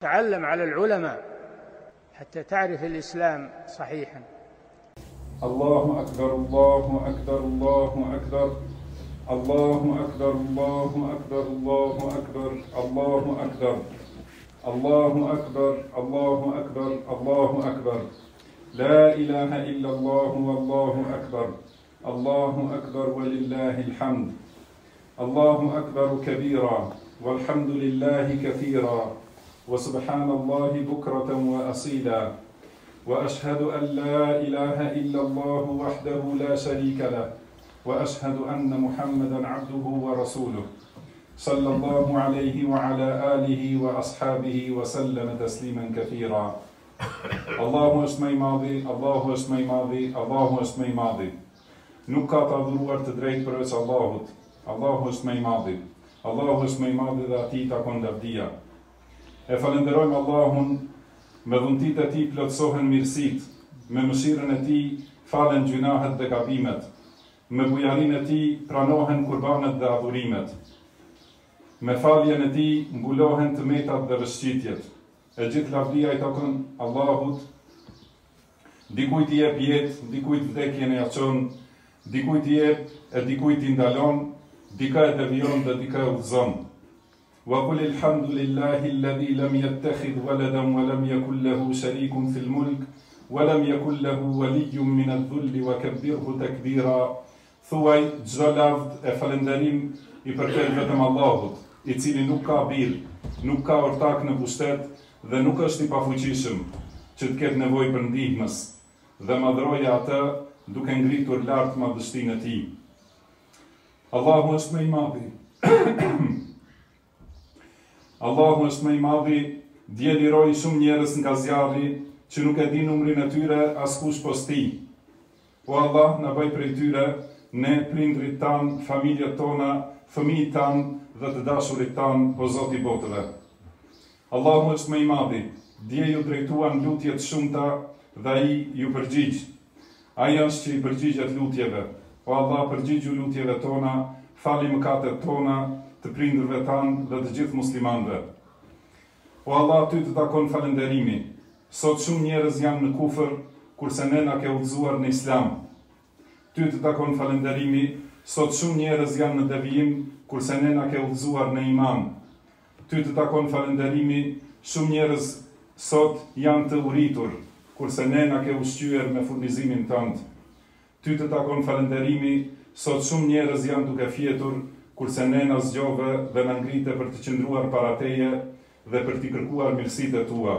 تعلم على العلماء حتى تعرف الإسلام صحيحا. الله أكبر الله أكبر الله أكبر الله أكبر الله أكبر الله أكبر الله أكبر الله أكبر الله أكبر الله أكبر لا إله إلا الله والله أكبر الله أكبر ولله الحمد الله أكبر كبيرا والحمد لله كثيرا وسبحان الله بكرة وأصيلا وأشهد أن لا إله إلا الله وحده لا شريك له وأشهد أن محمدا عبده ورسوله صلى الله عليه وعلى آله وأصحابه وسلم تسليما كثيرا. Allahu është më i madhi, Allahu është më i madhi, Allahu është më i madhi. Nuk ka të adhuruar të drejtë përveç Allahut. Allahu është më i madhi. Allahu është më i madhi dhe atij takon lavdia. E falenderojmë Allahun, me dhuntit e tij plotësohen mirësitë, me mëshirën e tij falen gjunahet dhe gabimet, me bujarinë e tij pranohen kurbanet dhe adhurimet. Me faljen e tij mbulohen tmetat dhe rëshqitjet. E gjithë lavdia i takon Allahut. Dikujt i jep jetë, dikujt vdekjen e çon, dikujt i jep e dikujt i ndalon, dika e devijon dhe dika e udhëzon. Wa qul alhamdulillahi alladhi lam yattakhidh waladan wa lam yakul lahu sharikun fil mulk wa lam yakul lahu waliyyun min adh-dhulli wa kabbirhu takbira. Thuaj çdo lavd e falënderim i përket vetëm Allahut, i cili nuk ka birë, nuk ka ortak në pushtet dhe nuk është i pafuqishëm që të ketë nevojë për ndihmës, dhe madhroja atë duke ngritur lart madhështinë e tij. Allahu është më i madhi. Allahu është më i madhi, dje liroi shumë njerëz nga zjarri që nuk e din numrin e tyre askush post tij. O Allah, na bëj prej tyre, ne, prindrit tan, familjet tona, fëmijët tan dhe të dashurit tan, o Zoti i botëve. Allahu është më i madhi, dje ju drejtuan lutjet shumëta dhe ai ju përgjigj. Ai është që i përgjigjet lutjeve. O Allah, përgjigju lutjeve tona, fali mëkatet tona, të prindërve tanë dhe të gjithë muslimanëve. O Allah, ty të takon falënderimi. Sot shumë njerëz janë në kufër, kurse ne na ke udhëzuar në Islam. Ty të takon falënderimi. Sot shumë njerëz janë në devijim, kurse ne na ke udhëzuar në iman. Ty të takon falënderimi. Shumë njerëz sot janë të uritur, kurse ne na ke ushqyer me furnizimin tënd. Ty të takon falënderimi. Sot shumë njerëz janë duke fjetur, kurse ne na zgjove dhe na ngrite për të qëndruar para teje dhe për t'i kërkuar mirësitë tua.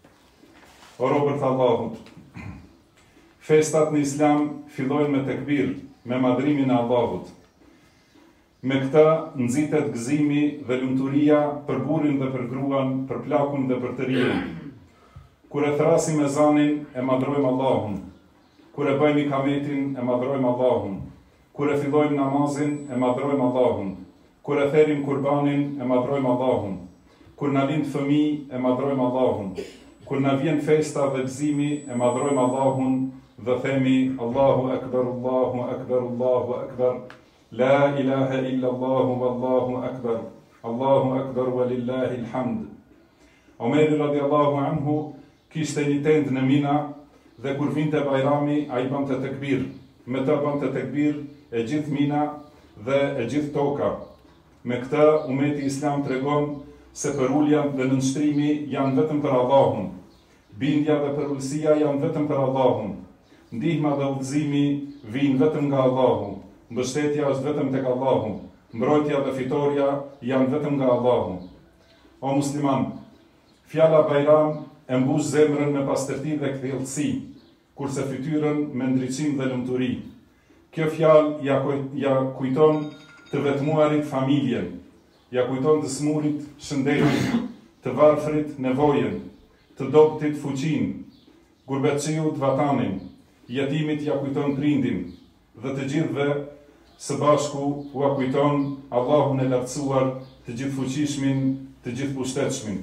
O robërt Allahut, festat në Islam fillojnë me tekbir, me madhrimin e Allahut. Me këta nxitet gëzimi dhe lumturia për burrin dhe për gruan, për plakun dhe për të rinj. Kur e thrasim ezanin, e madhrojmë Allahun. Kur e bëjmë ikametin, e madhrojmë Allahun. Kur e fillojmë namazin, e madhrojmë Allahun. Kur e therim kurbanin, e madhrojmë Allahun. Kur na lind fëmijë, e madhrojmë Allahun. Kur na vjen festa dhe gëzimi, e madhrojmë Allahun dhe themi Allahu Akbar, Allahu Akbar, Allahu Akbar. La ilaha illa Allahu wallahu akbar. Allahu Akbar walillahi alhamd. Omeri radiallahu anhu kishte një tend në Mina dhe kur vinte Bajrami, ai bante tekbir. Me të bante tekbir e gjithë Mina dhe e gjithë toka. Me këtë umeti Islam tregon se përulja dhe nënshtrimi janë vetëm për Allahun. Bindja dhe përullësia janë vetëm për Allahun. Ndihma dhe udhëzimi vijnë vetëm nga Allahu. Mbështetja është vetëm tek Allahu. Mbrojtja dhe fitoria janë vetëm nga Allahu. O musliman, fjala Bajram e mbush zemrën me pastërti dhe kthjellësi, kurse fytyrën me ndriçim dhe lumturi. Kjo fjalë ja kujton të vetmuarit familjen, ja kujton të smurit shëndetin, të varfrit nevojen, të dobtit fuqin, gurbetçiut vatanin, jetimit ja kujton prindin, dhe të gjithëve së bashku u kujton Allahun e lartësuar, të gjithë fuqishmin, të gjithë pushtetshmin.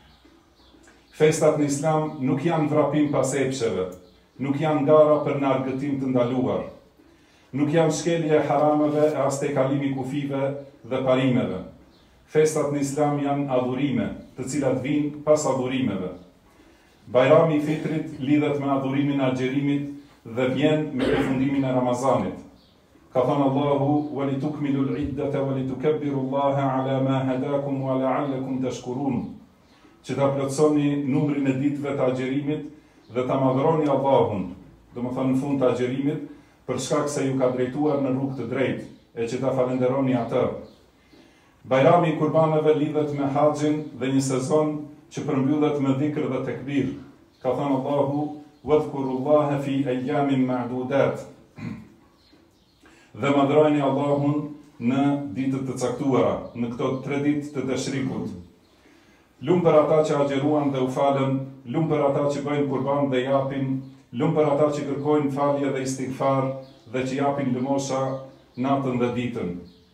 Festat në Islam nuk janë vrapim pas epsheve, nuk janë gara për në argëtim të ndaluar, nuk janë shkelje harameve e as te kalimi kufive dhe parimeve. festat në Islam janë adhurime, të cilat vinë pas adhurimeve. Bajrami i Fitrit lidhet me adhurimin e agjerimit dhe vjen me përfundimin e Ramazanit. Ka thënë Allahu: "Walitukmilu al-iddata walitukabbirullaha ala ma hadakum wa la'allakum tashkurun." Që ta plotësoni numrin e ditëve të agjerimit dhe ta madhroni Allahun, domethënë në fund të agjerimit, për shkak se ju ka drejtuar në rrugë të drejtë, e që ta falenderoni atë. Bajrami i kurbanëve lidhet me haxhin dhe një sezon që përmbyllet me dhikr dhe tekbir. Ka thënë Allahu: "Wadhkurullaha fi ayyamin ma'dudat." Dhe madhrojeni Allahun në ditët të caktuara, në këto 3 ditë të Teshrikut. Lumë për ata që agjeruan dhe u falën, lumë për ata që bëjnë kurban dhe japin, lumë për ata që kërkojnë falje dhe istighfar dhe që japin lëmosha natën dhe ditën.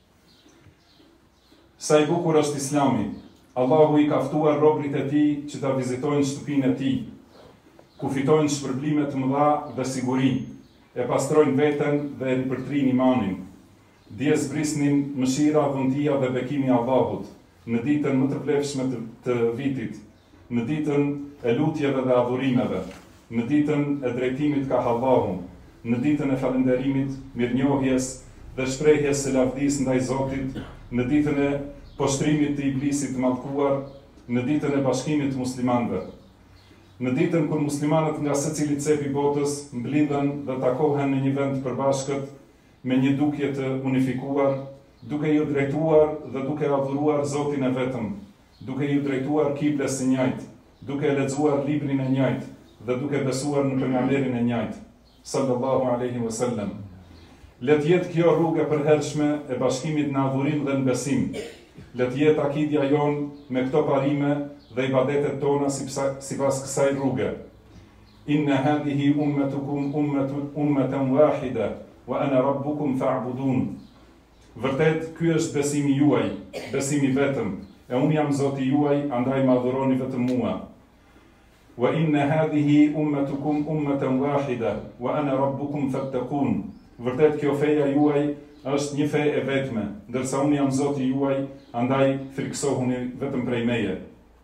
Sa i bukur është Islami. Allahu i ka ftuar robrit e tij që ta vizitojnë shtëpinë e tij, ku fitojnë shpërblime të mëdha dhe siguri, e pastrojnë veten dhe e ripërtrin imanin. Dje zbrisnin mëshira, dhuntia dhe bekimi i Allahut në ditën më të vlefshme të vitit, në ditën e lutjeve dhe adhurimeve, në ditën e drejtimit ka Allahun, në ditën e falënderimit, mirënjohjes dhe shprehjes së lavdisë ndaj Zotit, në ditën e poshtrimit të iblisit të mallkuar, në ditën e bashkimit të muslimanëve. Në ditën kur muslimanët nga secili cep i botës mblidhen dhe takohen në një vend të përbashkët me një dukje të unifikuar, duke ju drejtuar dhe duke adhuruar Zotin e vetëm, duke ju drejtuar kibles së njëjtë, duke lexuar librin e njëjtë dhe duke besuar në pejgamberin e njëjtë, sallallahu alaihi wasallam. Le të jetë kjo rrugë e përhershme e bashkimit në adhurim dhe në besim. Le të jetë akidja jon me këto parime dhe ibadetet tona sipas kësaj rruge. Inna hadhihi ummatukum ummatan wahida wa ana rabbukum fa'budun. Vërtet, ky është besimi juaj, besimi vetëm, e unë jam Zoti juaj, andaj më adhuroni vetëm mua. Wa inna hadhihi ummatukum ummatan wahida wa ana rabbukum fattaqun. Vërtet, kjo feja juaj është një fe e vetme, ndërsa unë jam Zoti juaj, andaj friksohuni vetëm prej meje.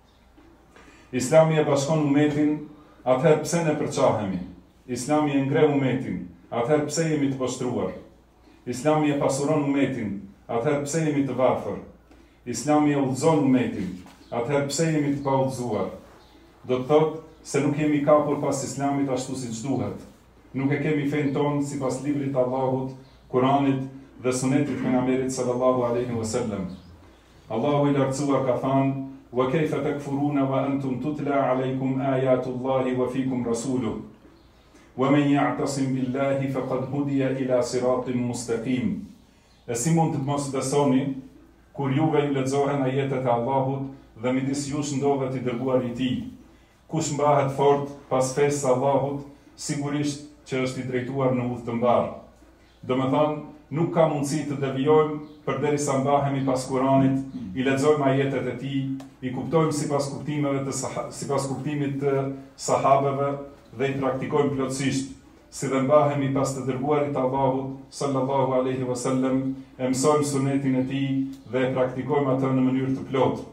Islami e bashkon umetin, atëherë pse ne përçahemi? Islami e ngre umetin, atëherë pse jemi të poshtruar? Islami e pasuron umetin, atëherë pse jemi të varfër? Islami e udhëzon umetin, atëherë pse jemi të paudhëzuar? Do të thotë se nuk jemi kapur pas Islamit ashtu siç duhet. Nuk e kemi fen tonë sipas librit të Allahut, Kuranit dhe Sunetit të pejgamberit sallallahu alaihi wasallam. Allahu i lartësuar ka thënë: "Wa kayfa takfuruna wa antum tutla alaykum ayatullahi wa fikum rasuluhu. Wa man ya'tasim billahi faqad hudiya ila siratin mustaqim." E si mund të mos besoni kur juve ju lexohen ajetet e Allahut dhe midis jush ndodhet i dërguari i tij? Kush mbahet fort pas fesë së Allahut, sigurisht që është i drejtuar në udhë të mbar. Domethënë, nuk ka mundësi të devijojmë përderisa mbahemi pas Kuranit, i lexojmë ajetet e tij, i kuptojmë sipas kuptimit të sahabeve dhe i praktikojmë plotësisht, si dhe mbahemi pas të dërguarit Allahut sallallahu alaihi wasallam, e mësojmë sunetin e tij dhe e praktikojmë atë në mënyrë të plotë.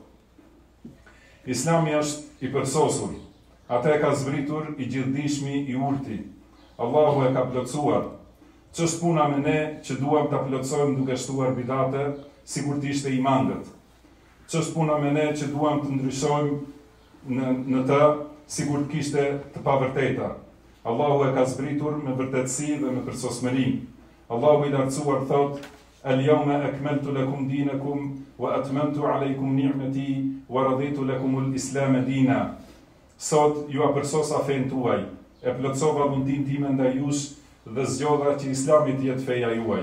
Islami është i përsosur, atë e ka zbritur i gjithdijshmi i urti. Allahu e ka plotësuar. Ç'është puna me ne që duam ta plotësojmë duke shtuar bidate, sikur të ishte i mangët? Ç'është puna me ne që duam të ndryshojmë në të, sikur të kishte të pavërteta? Allahu e ka zbritur me vërtetësi dhe me përsosmëri. Allahu i lartësuar thot: "Al-yawma akmaltu lakum dinakum wa atmamtu alaykum ni'mati wa raditu lakum al-islam dina." Sot ju a përsosa fen tuaj, e plotësova dhuntin time ndaj jush dhe zgjodha që Islami të jetë feja juaj.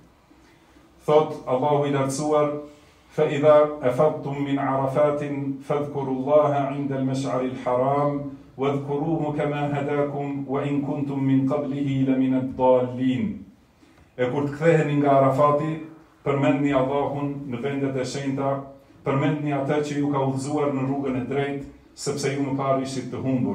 Thot Allahu i lartësuar: "Fa idha afadtum min arafatin fadhkurullaha 'inda al-mash'ari al-haram wadhkuruhu kama hadakum wa in kuntum min qablihi lamin ad-dallin." E kur të ktheheni nga Arafati, përmendni Allahun në vendet e shenjta, përmendni atë që ju ka udhëzuar në rrugën e drejtë, sepse ju më parë ishit të humbur.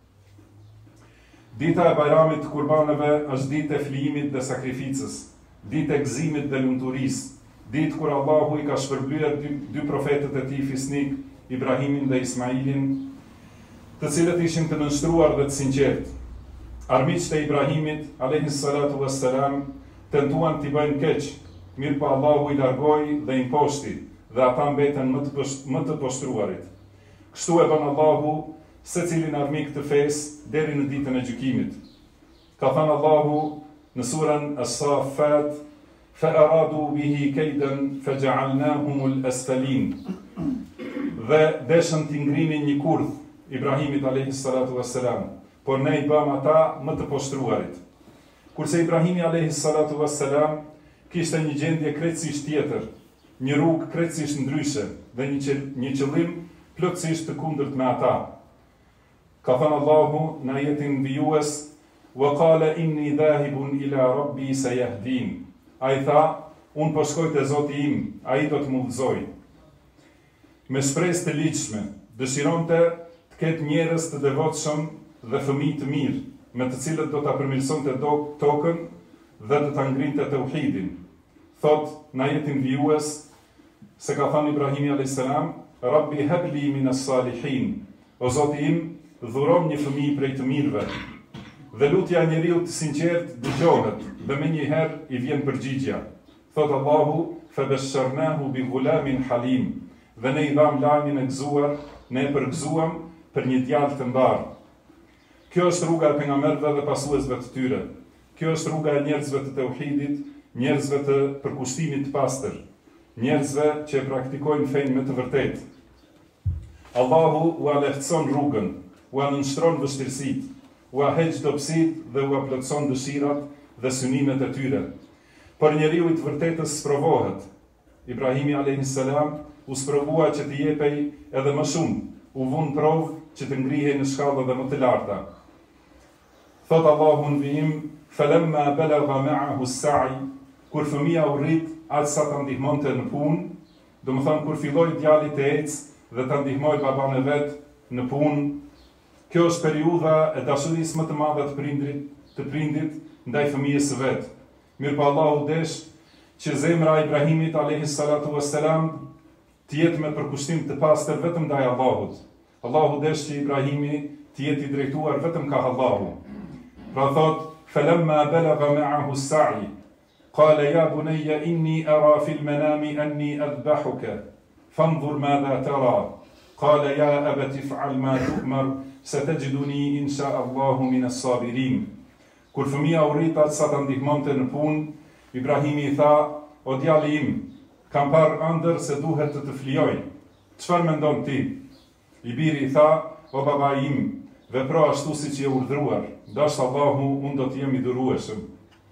Dita e Bajramit të Kurbanëve është ditë e flijimit dhe sakrificës, ditë e gëzimit dhe lumturisë, ditë kur Allahu i ka shpërblyer dy profetët e tij fisnik, Ibrahimin dhe Ismailin, të cilët ishin të nënshtruar dhe të sinqert. Armiqtë e Ibrahimit, alayhi salatu wassalam, tentuan t'i bëjnë keq, mirë po Allahu i largoi dhe i imposti, dhe ata mbeten më të poshtruarit. Kështu e bën Allahu secilin armik të fesë deri në ditën e gjykimit. Ka thënë Allahu në surën As-Saffat, فَأَرَادُوا بِهِ كَيْدًا فَجَعَلْنَاهُمُ الْأَسْفَلِينَ. Dhe deshën t'i ngrinin një kurth Ibrahimit alayhi salatu wassalam, por ne i bëm ata më të poshtruarit. Kurse Ibrahimi alayhi salatu wassalam kishte një gjendje krejtësisht tjetër, një rrugë krejtësisht ndryshe dhe një qëllim plotësisht të kundërt me ata. Ka thënë Allahu në ajetin vijues, وَقَالَ إِنِّي ذَاهِبٌ إِلَى رَبِّي سَيَهْدِينِ. A i tha, unë po shkoj te Zoti im, a i do të më udhëzoj. Me shpresë të ligjshme, dëshironte të ketë njerëz të devotshëm dhe fëmijë të mirë, me të cilët do ta përmirësonte tokën dhe do ta ngrinte tauhidin. Thot në ajetin vijues se ka thënë Ibrahimi alayhis salam, Rabbi habli minas salihin. O Zoti im, dhuron një fëmijë prej të mirëve. Dhe lutja e njeriu të sinqert dëgjohet dhe menjëherë i vjen përgjigja. Thot Allahu, fabashsharnahu bi ghulamin halim. Dhe ne i dham lajmin e gëzuar, ne e përgëzuam për një djalë të mbar. Kjo është rruga e pejgamberëve dhe pasuesve të tyre. Kjo është rruga e njerëzve të tauhidit, njerëzve të përkushtimit të pastër, njerëzve që praktikojnë fenë me të vërtetë. Allahu u lehtëson rrugën, u nënshtron vështirësitë, u heq dobësitë dhe u plotëson dëshirat dhe synimet e tyre. Por njeriu i të vërtetës sprovohet. Ibrahimi alayhis salam u sprovua që të jepej edhe më shumë, u vun provë që të ngrihej në shkalla dhe më të larta. Thot Allahu në vijim, falamma balagha ma'ahu as-sa'i, kur fëmia u rrit aq sa ta ndihmonte në punë, do të thonë kur filloi djali të ecë dhe ta ndihmoi baban e vet në punë. Kjo është periudha e dashurisë më të madhe të prindit ndaj fëmijës së vet. Mirpo Allahu desh që zemra e Ibrahimit alayhis salatu wassalam të jetë me përkushtim të pastër vetëm ndaj Allahut. Allahu desh që Ibrahimi të jetë i drejtuar vetëm ka Allahu. Pra thot, falamma balagha ma'ahu as-sa'i, qala ya bunayya inni ara fil manami anni adbahuka, fanzur madha tara. Qala ya abati if'al ma tu'mar, satajiduni insha Allahu min as-sabirin. Kur fëmia u rrit atë sa ta ndihmonte në punë, Ibrahimi i tha, o djali im, kam parë ëndër se duhet të flijoj. Çfarë mendon ti? I biri i tha, o baba im, vepro ashtu siç je urdhëruar, dash Allahu, unë do të jem i durueshëm.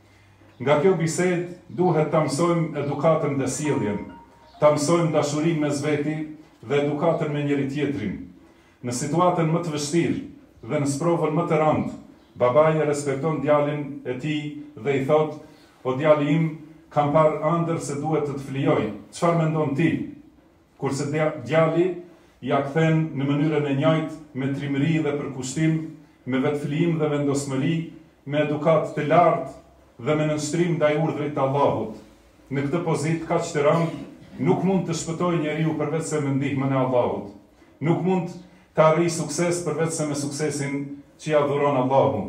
Nga kjo bisedë duhet ta mësojmë edukatën dhe sjelljen, ta mësojmë dashurinë mes veti dhe edukatën me njëri tjetrin. Në situatën më të vështirë dhe në sprovën më të rëndë, babai respekton djalin e tij dhe i thot, o djali im, kam parë ëndër se duhet të flijoj. Çfarë mendon ti? Kurse djali ja kthen në mënyrën e njëjtë me trimëri dhe përkushtim, me vetflijim dhe vendosmëri, me edukat të lartë dhe me nënshtrim ndaj urdhrit të Allahut. Në këtë pozitë kaq të rëndë, nuk mund të shpëtojë njeriu përveç se me ndihmën e Allahut. Nuk mund të arrijë sukses përveç se me suksesin që ja dhuron Allahu.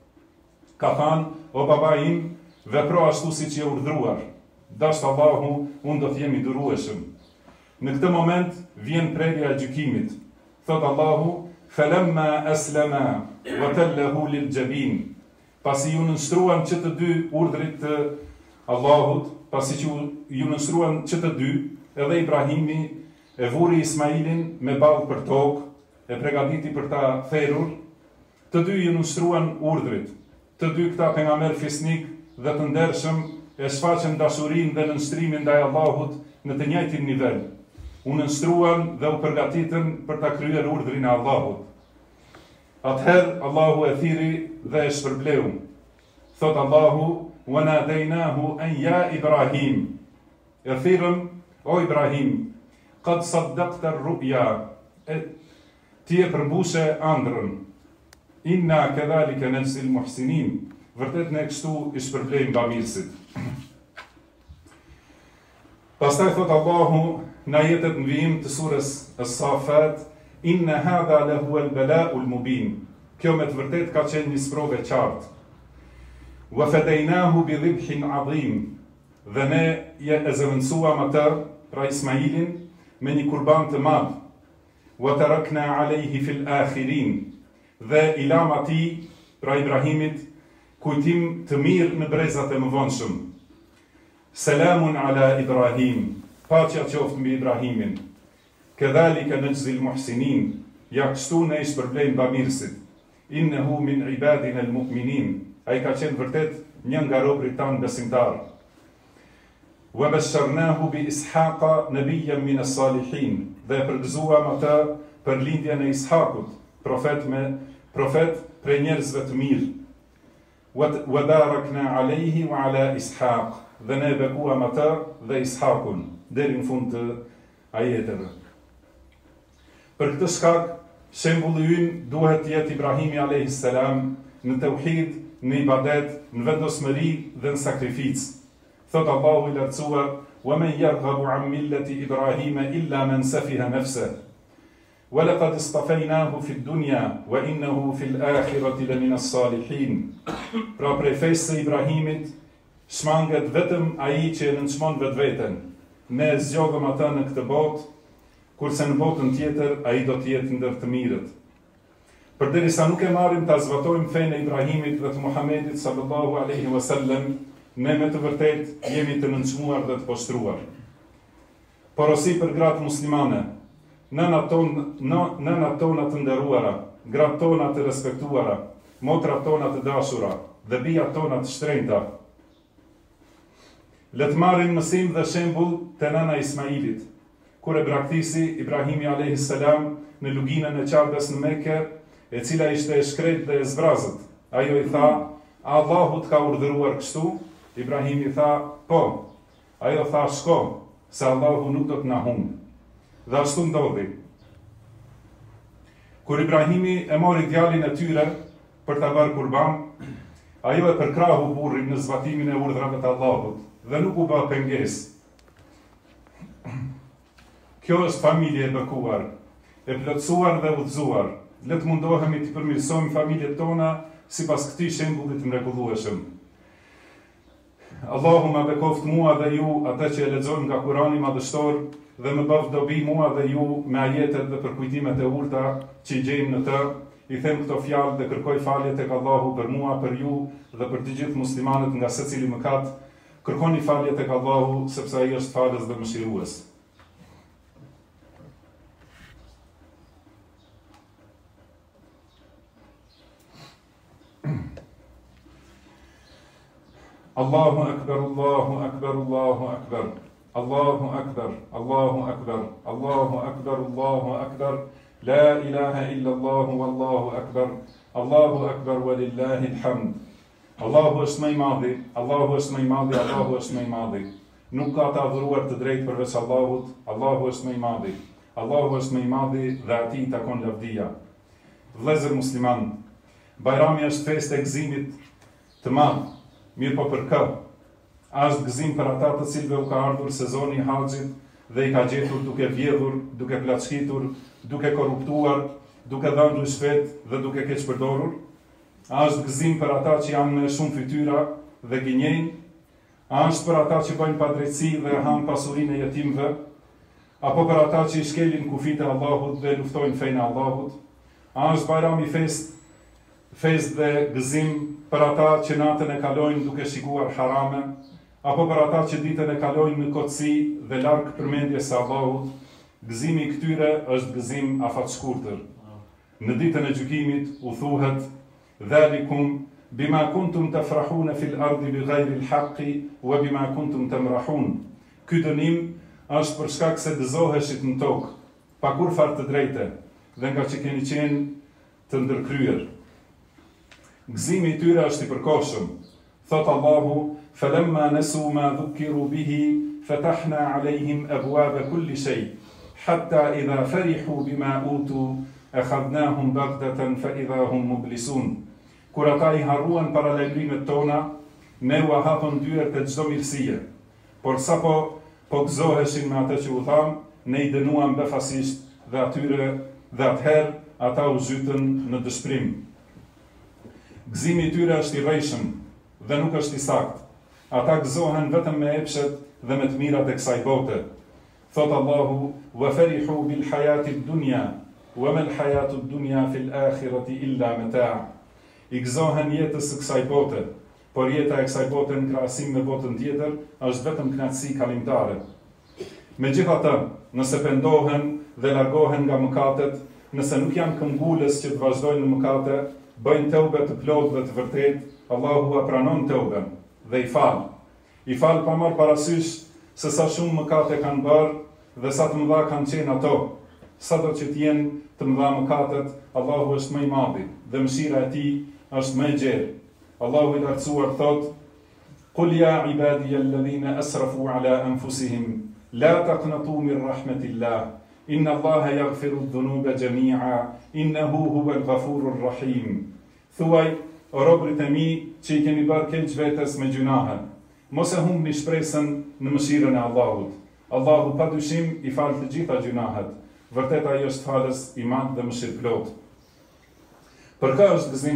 Ka thënë, o baba im, vepro ashtu siç je urdhëruar. Dash Allahu, unë do të jem i durueshëm. Në këtë moment vjen prerja e gjykimit. Thot Allahu, falamma aslama wa tallahu lil jabin. Pasi ju nënshtruan që të dy urdhrit të Allahut, pasi që ju nënshtruan që të dy, edhe Ibrahimi e vuri Ismailin me ballë për tokë, e përgatiti për ta therrur, të dy ju nënshtruan urdhrit. Të dy këta pejgamber fisnik dhe të ndershëm e shfaqën dashurinë dhe nënshtrimin ndaj Allahut në të njëjtin nivel. U nënshtruan dhe u përgatitën për ta kryer urdhrin e Allahut. Atëherë Allahu e thiri dhe e shpërbleu. Thot Allahu, wa nadaynahu an ya Ibrahim. E thirrëm, o Ibrahim, qad saddaqta ar-ru'ya. Ti e përmbushe ëndrrën. Inna kadhalika najzi al-muhsinin. Vërtet ne kështu i shpërblejmë bamirësit. Pastaj thot Allahu në ajetet në vijim të surës As-Safat, inna hadha lahu al-bala'u al-mubin. Kjo me të vërtet ka qenë një sprove qartë. Wa fadaynahu bi dhibhin 'azim. Dhe ne e zëvendësuam atë, pra Ismailin, me një kurban të madh. Wa tarakna 'alayhi fil akhirin. Dhe i lam atij, pra Ibrahimit, kujtim të mirë në brezat e mëvonshëm. Selamun ala Ibrahim, paqja qoftë mbi Ibrahimin. Kedhalika najzil muhsinin, ja kështu ne i shpërblejmë bamirësit. Innehu min ibadina al-mu'minin, ai ka qenë vërtet një nga robërit tanë besimtar. Wa basharnahu bi Ishaqa nabiyyan min as-salihin, dhe përgëzuam atë për lindjen e Ishakut, profet prej njerëzve të mirë. Wa barakna alayhi wa ala Ishaq, dhe ne bekuam atë dhe Ishakun, deri në fund të ajeteve. Për këtë shkak, shembulli ynë duhet të jetë Ibrahimi a.s. në tauhid, në ibadet, në vendosmëri dhe në sakrificë. Thot Allahu i lartësuar: "Wa man yarghabu 'an millati Ibrahima illa man safiha nafsahu. Wa laqad istafaynahu fi ad-dunya wa innahu fi al-akhirati lamina as-salihin." Pra prej fesë së Ibrahimit shmanget vetëm ai që e nënçmon vetveten. Ne zgjodhëm atë në këtë botë, kurse në botën tjetër ai do të jetë ndër të mirët. Përderisa nuk e marrim ta zbatojmë fenë e Ibrahimit dhe të Muhamedit sallallahu alaihi wasallam, ne me të vërtetë jemi të nënçmuar dhe të poshtruar. Porosi për gratë muslimane, nënat tona të nderuara, gratë tona të respektuara, motrat tona të dashura dhe bijat tona të shtrenjta. Le të marrim mësim dhe shembull te nëna Ismailit, kur e braktisi Ibrahimi a.s. në luginën e Qabes në Mekë, e cila ishte e shkret dhe e zbrazët. Ajo i tha: "Allahu të ka urdhëruar kështu?" Ibrahimi tha: "Po." Ajo tha: "Shko, se Allahu nuk do të na humbë." Dhe ashtu ndodhi. Kur Ibrahimi e mori djalin e tyre për ta bërë kurban, ajo e përkrahu burrin në zbatimin e urdhrave të Allahut dhe nuk u bë pengesë. Kjo është familje e bekuar, e plotësuar dhe udhëzuar. Le të mundohemi të përmirësojmë familjet tona sipas këtij shembulli të mrekullueshëm. Allahu ma bekoft mua dhe ju atë që e lexojmë nga Kurani madhështor dhe më bëf dobi mua dhe ju me ajetet dhe përkujtimet e urta që i gjejmë në të. I them këto fjalë dhe kërkoj falje tek Allahu për mua, për ju dhe për të gjithë muslimanët nga secili mëkat. Kërkoni falje tek Allahu sepse ai është falës dhe mëshirues. Allahu akbar, Allahu akbar, Allahu akbar. Allahu akbar, Allahu akbar, Allahu akbar, Allahu akbar. La ilaha illa Allahu wallahu akbar. Allahu akbar walillahi alhamd. Allahu është më i madhi, Allahu është më i madhi, Allahu është më i madhi. Nuk ka të adhuruar të drejtë përveç Allahut, Allahu është më i madhi. Allahu është më i madhi dhe atij i takon lavdia. Vëllezër musliman, Bajrami është festë e gëzimit të madh. Mirë po për kë? Është gëzim për ata të cilëve u ka ardhur sezoni i haxhit dhe i ka gjetur duke vjedhur, duke plaçkitur, duke korruptuar, duke dhënë rishfet dhe duke keqpërdorur. Është gëzim për ata që janë me shumë fytyra dhe gënjejnë. Është për ata që bëjnë padrejtësi dhe hanë pasurinë e jetimëve, apo për ata që i shkelin kufit e Allahut dhe luftojnë fenë e Allahut. Është Bajrami festë dhe gëzim për ata që natën e kalojnë duke shikuar harame, apo për ata që ditën e kalojnë në kotësi dhe larg përmendjes së Allahut. Gëzimi i këtyre është gëzim afatshkurtër. Në ditën e gjykimit u thuhet: "Dhalikum bima kuntum tafrahuna fil ardi bighayri al-haqqi wa bima kuntum tamrahun." Ky dënim është për shkak se dëzoheshit në tokë pa kur far të drejtë dhe nga që keni qenë të ndërkryer. Gëzimi i tyre është i përkohshëm. Thot Allahu: "Falamma nasu ma dhukiru bihi fatahna alayhim abwaaba kulli shay, hatta idha farihu bima utu akhadnahum baghtatan fa idha hum mublisun." Kur ata i harruan paralajmërimet tona, ne u hapëm dyert e çdo mirësie. Por sapo po gëzoheshin me atë që u tham, ne I dënuam befasisht dhe atëherë ata u zhytën në dëshpërim. Gëzimi I tyre është I rrejshëm dhe nuk është I saktë. Ata gëzohen vetëm me epshet dhe me të mirat e kësaj bote. Thot Allahu: "Wa farihu bil hayati ad-dunya, wa ma al-hayatu ad-dunya fil akhirati illa mata'." I gëzohen jetës së kësaj bote, por jeta e kësaj bote në krahasim me botën tjetër është vetëm kënaqësi kalimtare. Megjithatë, nëse pendohen dhe largohen nga mëkatet, nëse nuk janë këmbgulës që të vazhdojnë në mëkate, bëjnë teube të plotë dhe të vërtetë, Allahu pranon teuben dhe I fal. I fal pa marrë parasysh se sa shumë mëkate kanë bërë dhe sa të mëdha kanë qenë ato. Sado që t'jenë të mëdha mëkatet, Allahu është më I madhi dhe mëshira e Tij është më e gjerë. Allahu I lartësuar thot: "Qul ya ibadiya alladhina asrafu ala anfusihim la taqnatu min rahmatillah inna Allaha yaghfiru adh-dhunuba jami'a innahu huwal ghafurur rahim." Thuaj, o robërit e mi që I keni bërë keq vetes me gjunahe, mos e humbni shpresën në mëshirën e Allahut. Allahu padyshim I fal të gjitha gjunahet. Vërtet ai është falës I madh dhe mëshirëplot. Për kë është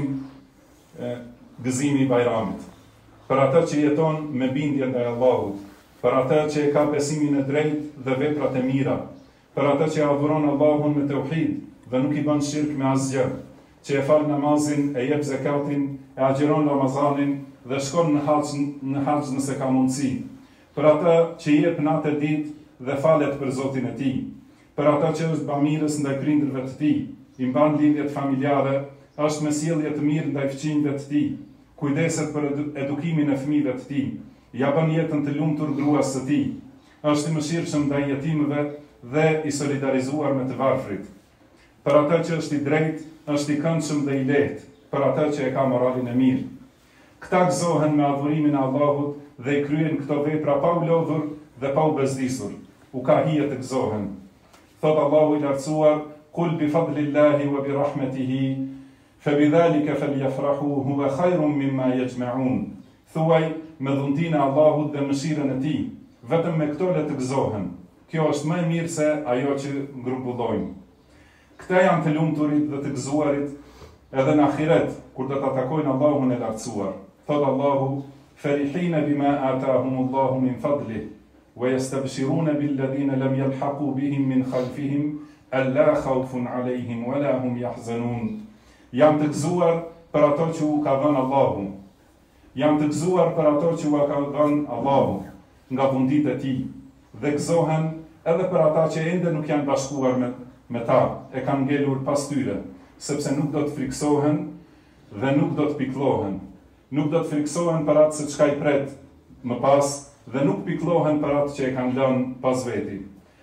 gëzimi I Bajramit? Për atë që jeton me bindje ndaj Allahut, për atë që e ka besimin e drejtë dhe veprat e mira, për atë që adhuron Allahun me tauhid dhe nuk I bën shirk me asgjë, që e fal namazin, e jep zakatin, e agjiron Ramazanin dhe shkon në haxh nëse ka mundësi, për atë që jep natë e ditë dhe falet për Zotin e tij, për atë që është bamirës ndaj prindërve të tij, I mban lidhjet familjare, është me sjellje të mirë ndaj fëmijëve të tij, kujdeset për edukimin e fëmijëve të tij, ja bën jetën të lumtur gruas së tij, është I mëshirshëm ndaj jetimëve dhe I solidarizuar me të varfrit. Për atë që është I drejtë, është I këndshëm dhe I lehtë, për atë që e ka moralin e mirë. Këta gëzohen me adhurimin e Allahut dhe I kryen këto vepra pa u lodhur dhe pa u bezdisur. U ka hije të gëzohen. Thot Allahu I lartësuar: "Qul bi fadlillahi wa bi rahmatihi fabidhalika falyafrahu huwa khayrun mimma yajma'un." Thuaj, me dhuntinë e Allahut dhe mëshirën e Tij, vetëm me këto le të gëzohen. Kjo është më e mirë se ajo që ngrumbëllojnë. Këta janë të lumturit dhe të gëzuarit edhe në ahiret, kur do ta takojnë Allahun e lartësuar. Thot Allahu: "Farihina bima atahumullahu min fadlihi wa yastabshiruna billadhina lam yalhaqu bihim min khalfihim alla khawfun alayhim wala hum yahzanun." Jam të gëzuar për ato që u ka dhënë Allahu. Jam të gëzuar për ato që u ka dhënë Allahu nga dhuntit e Tij dhe gëzohen edhe për ata që ende nuk janë bashkuar me ta, e kanë ngelur pas tyre, sepse nuk do të friksohen dhe nuk do të pikëllohen. Nuk do të friksohen për atë se çka I pret më pas dhe nuk pikëllohen për atë që e kanë lënë pas veti.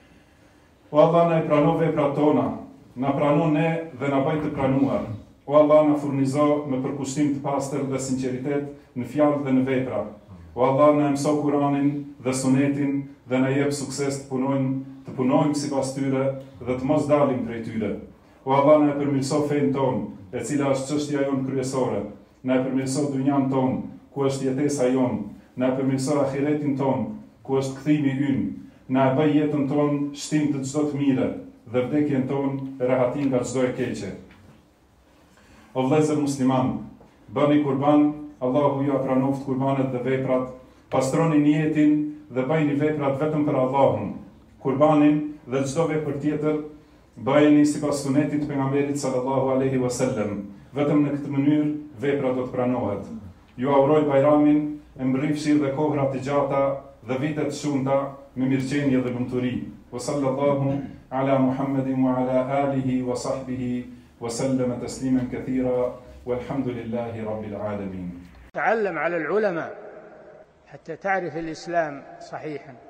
O Allah, na I prano veprat tona, na prano ne dhe na bëj të pranuar. O Allah, na furnizo me përkushtim të pastër dhe sinqeritet në fjalë dhe në vepra. O Allah, na mëso Kur'anin dhe Sunetin dhe na jep sukses të punojmë sipas tyre dhe të mos dalim prej tyre. O Allah, na e përmirëso fenë tonë, e cila është çështja jonë kryesore. Na e përmirëso dynjan tonë, ku është jetesa jonë. Na e përmirëso ahiretin tonë, ku është kthimi ynë. Na e bëj jetën tonë shtim të çdo të mire dhe vdekjen tonë rehatin nga çdo e keqe. O vëllezër musliman, bëni kurban, Allahu ju pranoft kurbanet dhe veprat, pastroni niyetin dhe bëjni veprat vetëm për Allahun. Kurbanin dhe çdo vepër tjetër bëjeni sipas sunetit të pejgamberit sallallahu alaihi wasallam. Vetëm në këtë mënyrë vepra do të pranohet. Ju auroj Bajramin, e mbrifshir dhe kohra të gjata dhe vitet shumëta me mirëqenie dhe lumturi. Wa sallallahu ala Muhammedin wa ala alihi wa sahbihi wa sallama tasliman kathira walhamdulillahi rabbil alamin. تعلم على العلماء حتى تعرف الإسلام صحيحا.